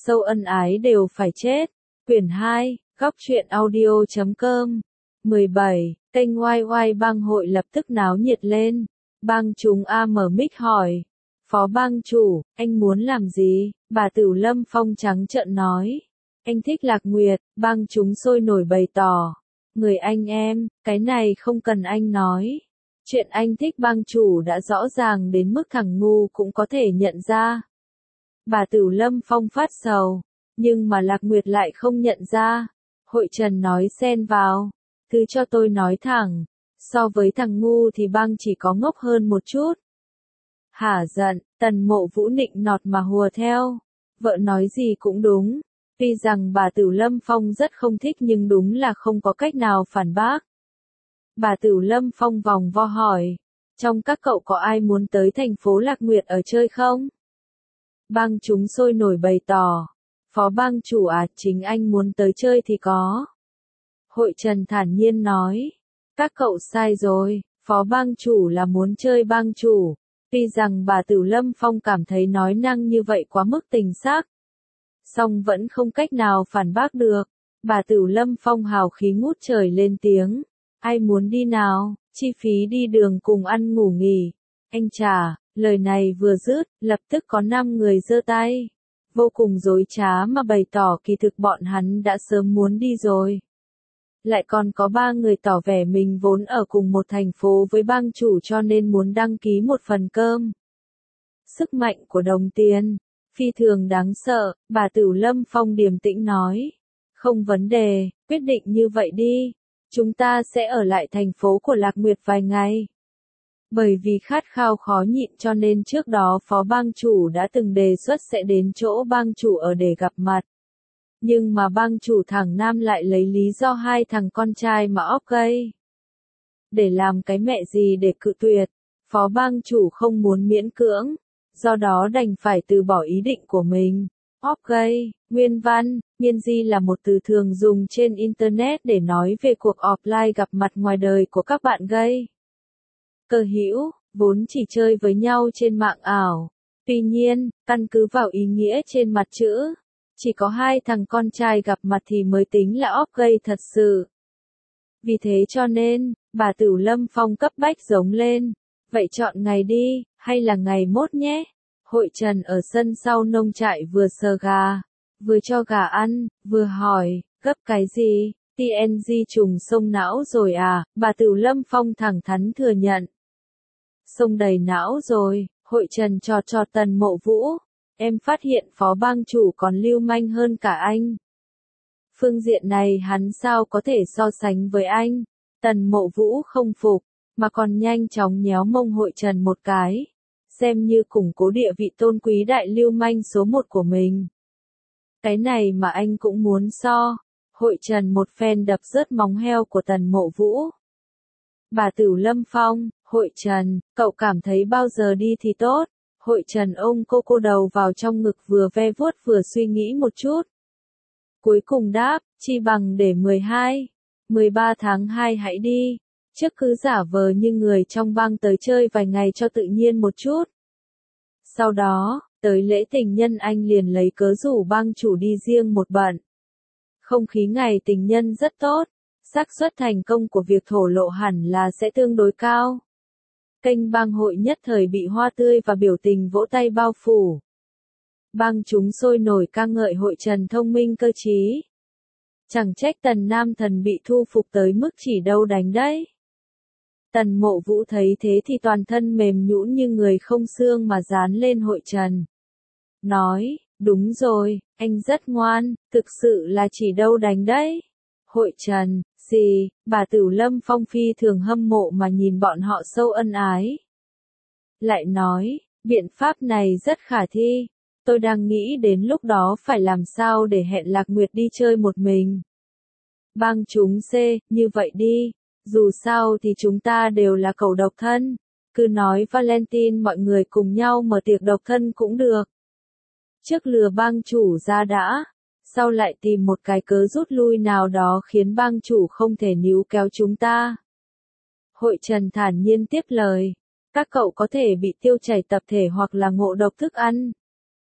sâu ân ái đều phải chết. Quyển 2, góc truyện audio.com 17, kênh YY bang hội lập tức náo nhiệt lên. Bang chúng mở mic hỏi. Phó bang chủ, anh muốn làm gì? Bà Tửu Lâm Phong trắng trợn nói. Anh thích Lạc Nguyệt, bang chúng sôi nổi bày tỏ. Người anh em, cái này không cần anh nói. Chuyện anh thích bang chủ đã rõ ràng đến mức thằng ngu cũng có thể nhận ra. Bà Tửu Lâm Phong phát sầu, nhưng mà Lạc Nguyệt lại không nhận ra. Hội Trần nói xen vào. Thứ cho tôi nói thẳng, so với thằng ngu thì bang chỉ có ngốc hơn một chút. Hả giận, Tần Mộ Vũ nịnh nọt mà hùa theo. Vợ nói gì cũng đúng. Tuy rằng bà Tửu Lâm Phong rất không thích nhưng đúng là không có cách nào phản bác. Bà Tửu Lâm Phong vòng vo hỏi. Trong các cậu có ai muốn tới thành phố Lạc Nguyệt ở chơi không? Bang chúng sôi nổi bày tỏ. Phó bang chủ chính anh muốn tới chơi thì có. Hội Trần thản nhiên nói. Các cậu sai rồi, phó bang chủ là muốn chơi bang chủ. Tuy rằng bà Tửu Lâm Phong cảm thấy nói năng như vậy quá mức tình xác, song vẫn không cách nào phản bác được. Bà Tửu Lâm Phong hào khí ngút trời lên tiếng. Ai muốn đi nào, chi phí đi đường cùng ăn ngủ nghỉ. Anh trả, lời này vừa dứt, lập tức có 5 người giơ tay. Vô cùng dối trá mà bày tỏ kỳ thực bọn hắn đã sớm muốn đi rồi. Lại còn có 3 người tỏ vẻ mình vốn ở cùng một thành phố với bang chủ cho nên muốn đăng ký một phần cơm. Sức mạnh của đồng tiền, phi thường đáng sợ, bà Tửu Lâm Phong điềm tĩnh nói. Không vấn đề, quyết định như vậy đi. Chúng ta sẽ ở lại thành phố của Lạc Nguyệt vài ngày. Bởi vì khát khao khó nhịn cho nên trước đó phó bang chủ đã từng đề xuất sẽ đến chỗ bang chủ ở để gặp mặt. Nhưng mà bang chủ thằng Nam lại lấy lý do 2 thằng con trai mà óp gây. Để làm cái mẹ gì để cự tuyệt, phó bang chủ không muốn miễn cưỡng, do đó đành phải từ bỏ ý định của mình. Óp gây, nguyên văn, nghiên di là một từ thường dùng trên Internet để nói về cuộc offline gặp mặt ngoài đời của các bạn gay. Cơ hữu, vốn chỉ chơi với nhau trên mạng ảo. Tuy nhiên, căn cứ vào ý nghĩa trên mặt chữ, chỉ có 2 thằng con trai gặp mặt thì mới tính là óp gay thật sự. Vì thế cho nên, bà Tửu Lâm Phong cấp bách giống lên. Vậy chọn ngày đi, hay là ngày mốt nhé? Hội Trần ở sân sau nông trại vừa sờ gà, vừa cho gà ăn, vừa hỏi, gấp cái gì? TNG trùng sông não rồi à? Bà Tửu Lâm Phong thẳng thắn thừa nhận. Sông đầy não rồi, Hội Trần cho Tần Mộ Vũ. Em phát hiện phó bang chủ còn lưu manh hơn cả anh. Phương diện này hắn sao có thể so sánh với anh? Tần Mộ Vũ không phục, mà còn nhanh chóng nhéo mông Hội Trần một cái. Xem như củng cố địa vị tôn quý đại lưu manh số 1 của mình. Cái này mà anh cũng muốn so. Hội Trần một phen đập rớt móng heo của Tần Mộ Vũ. Bà Tửu Lâm Phong, Hội Trần, cậu cảm thấy bao giờ đi thì tốt? Hội Trần ôm cô đầu vào trong ngực vừa ve vuốt vừa suy nghĩ một chút. Cuối cùng đáp, chi bằng để 13 tháng 2 hãy đi. Trước cứ giả vờ như người trong bang tới chơi vài ngày cho tự nhiên một chút. Sau đó, tới lễ tình nhân anh liền lấy cớ rủ bang chủ đi riêng một bận. Không khí ngày tình nhân rất tốt, xác suất thành công của việc thổ lộ hẳn là sẽ tương đối cao. Kênh bang hội nhất thời bị hoa tươi và biểu tình vỗ tay bao phủ. Bang chúng sôi nổi ca ngợi Hội Trần thông minh cơ trí. Chẳng trách Tần Nam Thần bị thu phục tới mức chỉ đâu đánh đấy. Tần Mộ Vũ thấy thế thì toàn thân mềm nhũn như người không xương mà dán lên Hội Trần. Nói, đúng rồi, anh rất ngoan, thực sự là chỉ đâu đánh đấy. Hội Trần, gì, bà Tửu Lâm Phong phi thường hâm mộ mà nhìn bọn họ sâu ân ái. Lại nói, biện pháp này rất khả thi. Tôi đang nghĩ đến lúc đó phải làm sao để hẹn Lạc Nguyệt đi chơi một mình. Bang chúng C, như vậy đi. Dù sao thì chúng ta đều là cậu độc thân. Cứ nói Valentine mọi người cùng nhau mở tiệc độc thân cũng được. Trước lừa bang chủ ra đã. Sau lại tìm một cái cớ rút lui nào đó khiến bang chủ không thể níu kéo chúng ta. Hội Trần thản nhiên tiếp lời. Các cậu có thể bị tiêu chảy tập thể hoặc là ngộ độc thức ăn.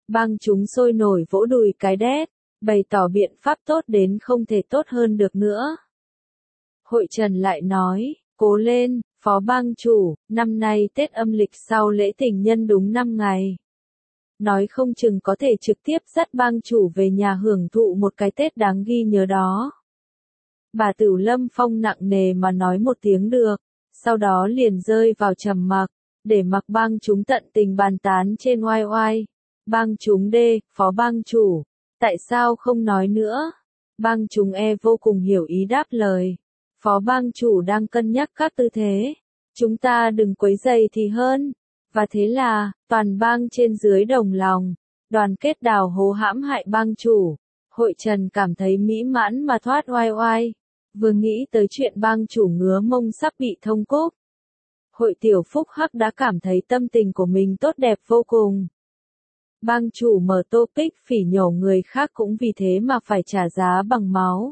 Bang chúng sôi nổi vỗ đùi cái đét, bày tỏ biện pháp tốt đến không thể tốt hơn được nữa. Hội Trần lại nói, cố lên, phó bang chủ, năm nay Tết âm lịch sau lễ tình nhân đúng 5 ngày. Nói không chừng có thể trực tiếp dắt bang chủ về nhà hưởng thụ một cái Tết đáng ghi nhớ đó. Bà Tửu Lâm Phong nặng nề mà nói một tiếng được, sau đó liền rơi vào trầm mặc, để mặc bang chúng tận tình bàn tán trên oai oai. Bang chúng đê, phó bang chủ, tại sao không nói nữa? Bang chúng e vô cùng hiểu ý đáp lời. Phó bang chủ đang cân nhắc các tư thế. Chúng ta đừng quấy rầy thì hơn. Và thế là, toàn bang trên dưới đồng lòng, đoàn kết đào hố hãm hại bang chủ. Hội Trần cảm thấy mỹ mãn mà thoát oai oai. Vừa nghĩ tới chuyện bang chủ ngứa mông sắp bị thông cúc. Hội Tiểu Phúc Hắc đã cảm thấy tâm tình của mình tốt đẹp vô cùng. Bang chủ mở topic phỉ nhổ người khác cũng vì thế mà phải trả giá bằng máu.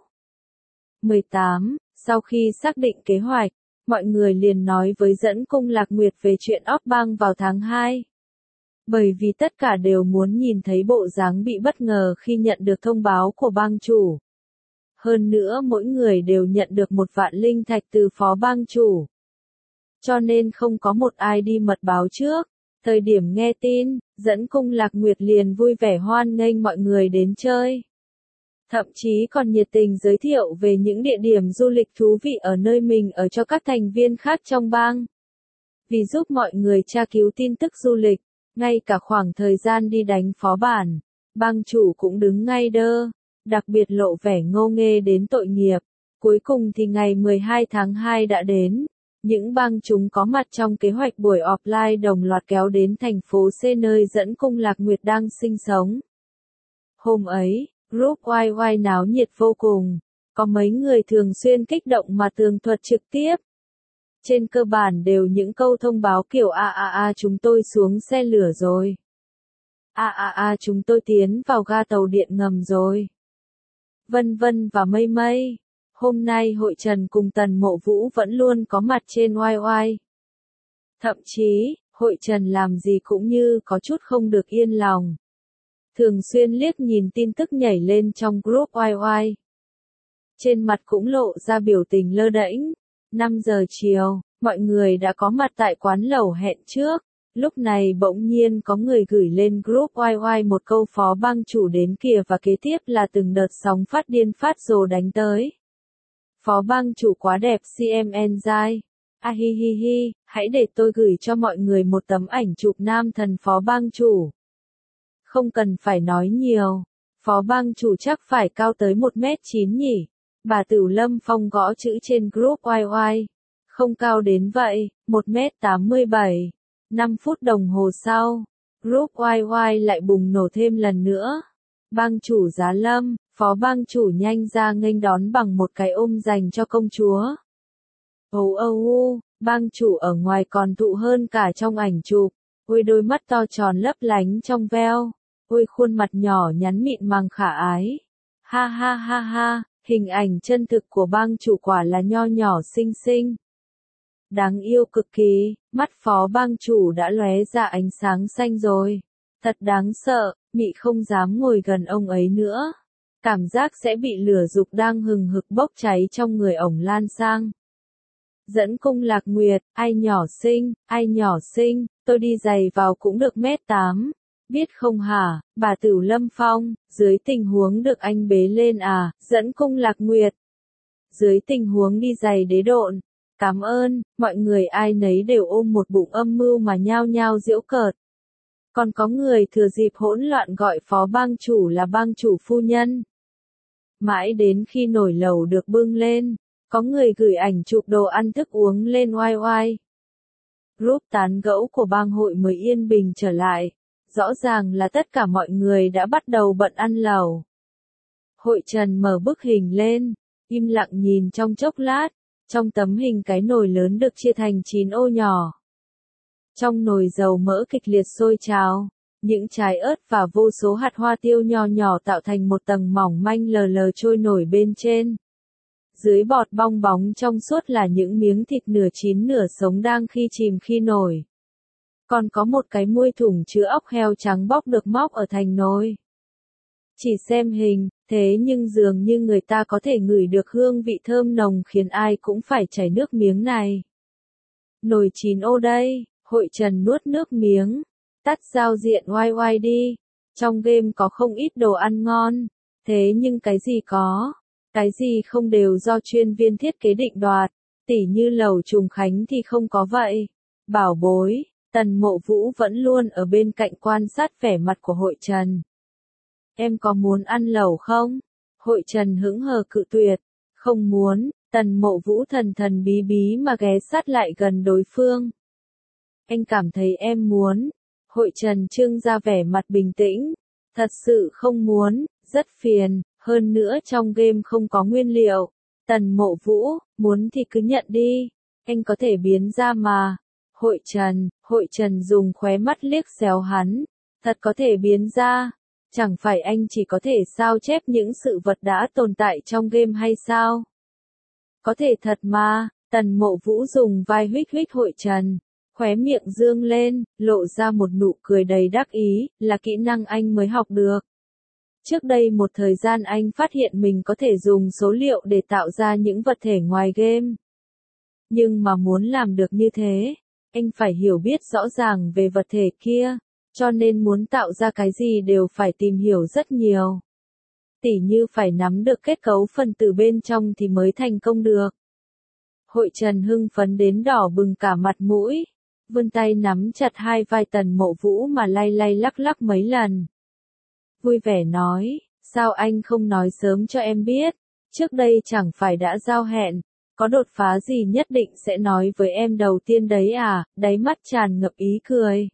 18. Sau khi xác định kế hoạch, mọi người liền nói với Dẫn Cung Lạc Nguyệt về chuyện óp bang vào tháng 2. Bởi vì tất cả đều muốn nhìn thấy bộ dáng bị bất ngờ khi nhận được thông báo của bang chủ. Hơn nữa mỗi người đều nhận được 1 vạn linh thạch từ phó bang chủ. Cho nên không có một ai đi mật báo trước. Thời điểm nghe tin, Dẫn Cung Lạc Nguyệt liền vui vẻ hoan nghênh mọi người đến chơi. Thậm chí còn nhiệt tình giới thiệu về những địa điểm du lịch thú vị ở nơi mình ở cho các thành viên khác trong bang. Vì giúp mọi người tra cứu tin tức du lịch, ngay cả khoảng thời gian đi đánh phó bản, bang chủ cũng đứng ngay đơ, đặc biệt lộ vẻ ngô nghê đến tội nghiệp. Cuối cùng thì ngày 12 tháng 2 đã đến. Những bang chúng có mặt trong kế hoạch buổi offline đồng loạt kéo đến thành phố C nơi Dẫn Cung Lạc Nguyệt đang sinh sống. Hôm ấy, group YY náo nhiệt vô cùng, có mấy người thường xuyên kích động mà tường thuật trực tiếp. Trên cơ bản đều những câu thông báo kiểu chúng tôi xuống xe lửa rồi. Chúng tôi tiến vào ga tàu điện ngầm rồi. Vân vân và mây mây. Hôm nay Hội Trần cùng Tần Mộ Vũ vẫn luôn có mặt trên YY. Thậm chí, Hội Trần làm gì cũng như có chút không được yên lòng. Thường xuyên liếc nhìn tin tức nhảy lên trong group YY. Trên mặt cũng lộ ra biểu tình lơ đễnh. 5 giờ chiều, mọi người đã có mặt tại quán lẩu hẹn trước. Lúc này bỗng nhiên có người gửi lên group YY một câu phó bang chủ đến kìa và kế tiếp là từng đợt sóng phát điên phát rồ đánh tới. Phó bang chủ quá đẹp CMN dai. Hi hi hi, hãy để tôi gửi cho mọi người một tấm ảnh chụp nam thần phó bang chủ. Không cần phải nói nhiều, phó bang chủ chắc phải cao tới 1m9 nhỉ. Bà Tửu Lâm Phong gõ chữ trên group YY. Không cao đến vậy, 1m87. 5 phút đồng hồ sau, group YY lại bùng nổ thêm lần nữa. Bang chủ Giá Lâm, phó bang chủ nhanh ra nghênh đón bằng một cái ôm dành cho công chúa. Bang chủ ở ngoài còn thụ hơn cả trong ảnh chụp. Ôi đôi mắt to tròn lấp lánh trong veo. Ôi khuôn mặt nhỏ nhắn mịn màng khả ái. Ha ha ha ha, hình ảnh chân thực của bang chủ quả là nho nhỏ xinh xinh. Đáng yêu cực kỳ, mắt phó bang chủ đã lóe ra ánh sáng xanh rồi. Thật đáng sợ, mị không dám ngồi gần ông ấy nữa. Cảm giác sẽ bị lửa dục đang hừng hực bốc cháy trong người ổng lan sang. Dẫn Cung Lạc Nguyệt, ai nhỏ xinh, tôi đi giày vào cũng được 1m8. Biết không hả, bà Tửu Lâm Phong, dưới tình huống được anh bế lên à, Dẫn Cung Lạc Nguyệt. Dưới tình huống đi giày đế độn. Cảm ơn, mọi người ai nấy đều ôm một bụng âm mưu mà nhao nhao giễu cợt. Còn có người thừa dịp hỗn loạn gọi phó bang chủ là bang chủ phu nhân. Mãi đến khi nồi lẩu được bưng lên, có người gửi ảnh chụp đồ ăn thức uống lên YY. Group tán gẫu của bang hội mới yên bình trở lại. Rõ ràng là tất cả mọi người đã bắt đầu bận ăn lẩu. Hội Trần mở bức hình lên, im lặng nhìn trong chốc lát. Trong tấm hình cái nồi lớn được chia thành 9 ô nhỏ. Trong nồi dầu mỡ kịch liệt sôi trào, những trái ớt và vô số hạt hoa tiêu nhỏ nhỏ tạo thành một tầng mỏng manh lờ lờ trôi nổi bên trên. Dưới bọt bong bóng trong suốt là những miếng thịt nửa chín nửa sống đang khi chìm khi nổi. Còn có một cái muôi thùng chứa óc heo trắng bóc được móc ở thành nồi. Chỉ xem hình, thế nhưng dường như người ta có thể ngửi được hương vị thơm nồng khiến ai cũng phải chảy nước miếng này. Nồi 9 ô đây, Hội Trần nuốt nước miếng. Tắt giao diện oai oai đi. Trong game có không ít đồ ăn ngon. Thế nhưng cái gì có, cái gì không đều do chuyên viên thiết kế định đoạt. Tỉ như lẩu Trùng Khánh thì không có vậy. Bảo bối, Tần Mộ Vũ vẫn luôn ở bên cạnh quan sát vẻ mặt của Hội Trần. Em có muốn ăn lẩu không? Hội Trần hững hờ cự tuyệt. Không muốn. Tần Mộ Vũ thần thần bí bí mà ghé sát lại gần đối phương. Anh cảm thấy em muốn. Hội Trần trưng ra vẻ mặt bình tĩnh. Thật sự không muốn, rất phiền, hơn nữa trong game không có nguyên liệu. Tần Mộ Vũ, muốn thì cứ nhận đi, anh có thể biến ra mà. Hội Trần dùng khóe mắt liếc xéo hắn. Thật có thể biến ra. Chẳng phải anh chỉ có thể sao chép những sự vật đã tồn tại trong game hay sao? Có thể thật mà, Tần Mộ Vũ dùng vai huých huých Hội Trần, khóe miệng dương lên, lộ ra một nụ cười đầy đắc ý, là kỹ năng anh mới học được. Trước đây một thời gian anh phát hiện mình có thể dùng số liệu để tạo ra những vật thể ngoài game. Nhưng mà muốn làm được như thế, anh phải hiểu biết rõ ràng về vật thể kia, cho nên muốn tạo ra cái gì đều phải tìm hiểu rất nhiều. Tỉ như phải nắm được kết cấu phần tử bên trong thì mới thành công được. Hội Trần hưng phấn đến đỏ bừng cả mặt mũi, vươn tay nắm chặt hai vai Tần Mộ Vũ mà lay lay lắc lắc mấy lần. Vui vẻ nói, sao anh không nói sớm cho em biết, trước đây chẳng phải đã giao hẹn, có đột phá gì nhất định sẽ nói với em đầu tiên đấy à, đáy mắt tràn ngập ý cười.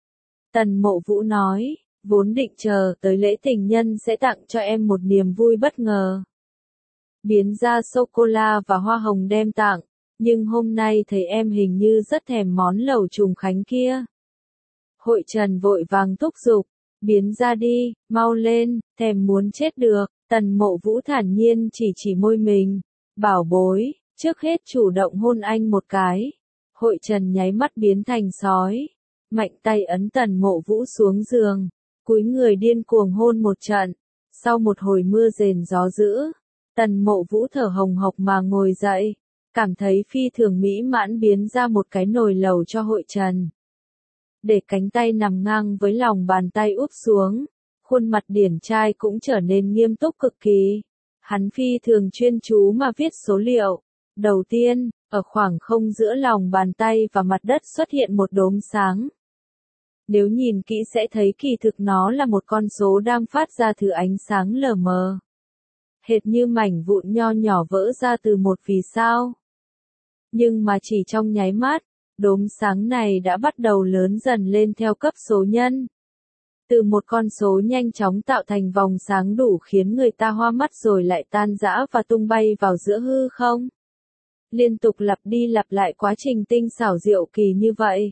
Tần Mộ Vũ nói, vốn định chờ tới lễ tình nhân sẽ tặng cho em một niềm vui bất ngờ. Biến ra sô-cô-la và hoa hồng đem tặng, nhưng hôm nay thấy em hình như rất thèm món lẩu Trùng Khánh kia. Hội Trần vội vàng thúc giục, biến ra đi, mau lên, thèm muốn chết được. Tần Mộ Vũ thản nhiên chỉ môi mình, bảo bối, trước hết chủ động hôn anh một cái. Hội Trần nháy mắt biến thành sói, mạnh tay ấn Tần Mộ Vũ xuống giường, cúi người điên cuồng hôn một trận. Sau một hồi mưa rền gió dữ, Tần Mộ Vũ thở hồng hộc mà ngồi dậy, cảm thấy phi thường mỹ mãn biến ra một cái nồi lẩu cho Hội Trần. Để cánh tay nằm ngang với lòng bàn tay úp xuống, khuôn mặt điển trai cũng trở nên nghiêm túc cực kỳ. Hắn phi thường chuyên chú mà viết số liệu. Đầu tiên, ở khoảng không giữa lòng bàn tay và mặt đất xuất hiện một đốm sáng. Nếu nhìn kỹ sẽ thấy kỳ thực nó là một con số đang phát ra thứ ánh sáng lờ mờ. Hệt như mảnh vụn nho nhỏ vỡ ra từ một vì sao. Nhưng mà chỉ trong nháy mắt, đốm sáng này đã bắt đầu lớn dần lên theo cấp số nhân. Từ một con số nhanh chóng tạo thành vòng sáng đủ khiến người ta hoa mắt rồi lại tan rã và tung bay vào giữa hư không. Liên tục lặp đi lặp lại quá trình tinh xảo diệu kỳ như vậy.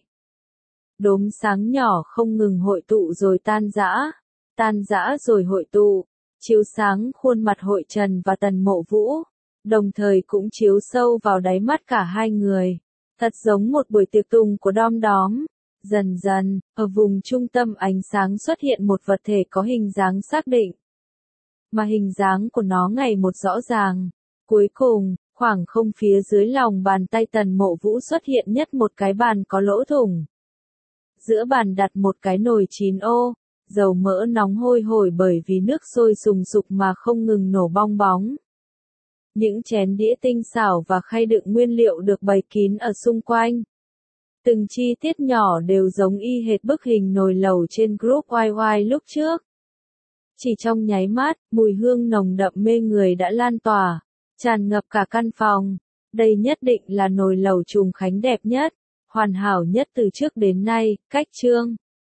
Đốm sáng nhỏ không ngừng hội tụ rồi tan rã rồi hội tụ, chiếu sáng khuôn mặt Hội Trần và Tần Mộ Vũ, đồng thời cũng chiếu sâu vào đáy mắt cả hai người. Thật giống một buổi tiệc tùng của đom đóm. Dần dần, ở vùng trung tâm ánh sáng xuất hiện một vật thể có hình dáng xác định. Mà hình dáng của nó ngày một rõ ràng. Cuối cùng, khoảng không phía dưới lòng bàn tay Tần Mộ Vũ xuất hiện nhất một cái bàn có lỗ thủng. Giữa bàn đặt một cái nồi 9 ô, dầu mỡ nóng hôi hổi bởi vì nước sôi sùng sục mà không ngừng nổ bong bóng. Những chén đĩa tinh xảo và khay đựng nguyên liệu được bày kín ở xung quanh. Từng chi tiết nhỏ đều giống y hệt bức hình nồi lẩu trên group YY lúc trước. Chỉ trong nháy mắt, mùi hương nồng đậm mê người đã lan tỏa, tràn ngập cả căn phòng. Đây nhất định là nồi lẩu Trùng Khánh đẹp nhất, hoàn hảo nhất từ trước đến nay. Cách chương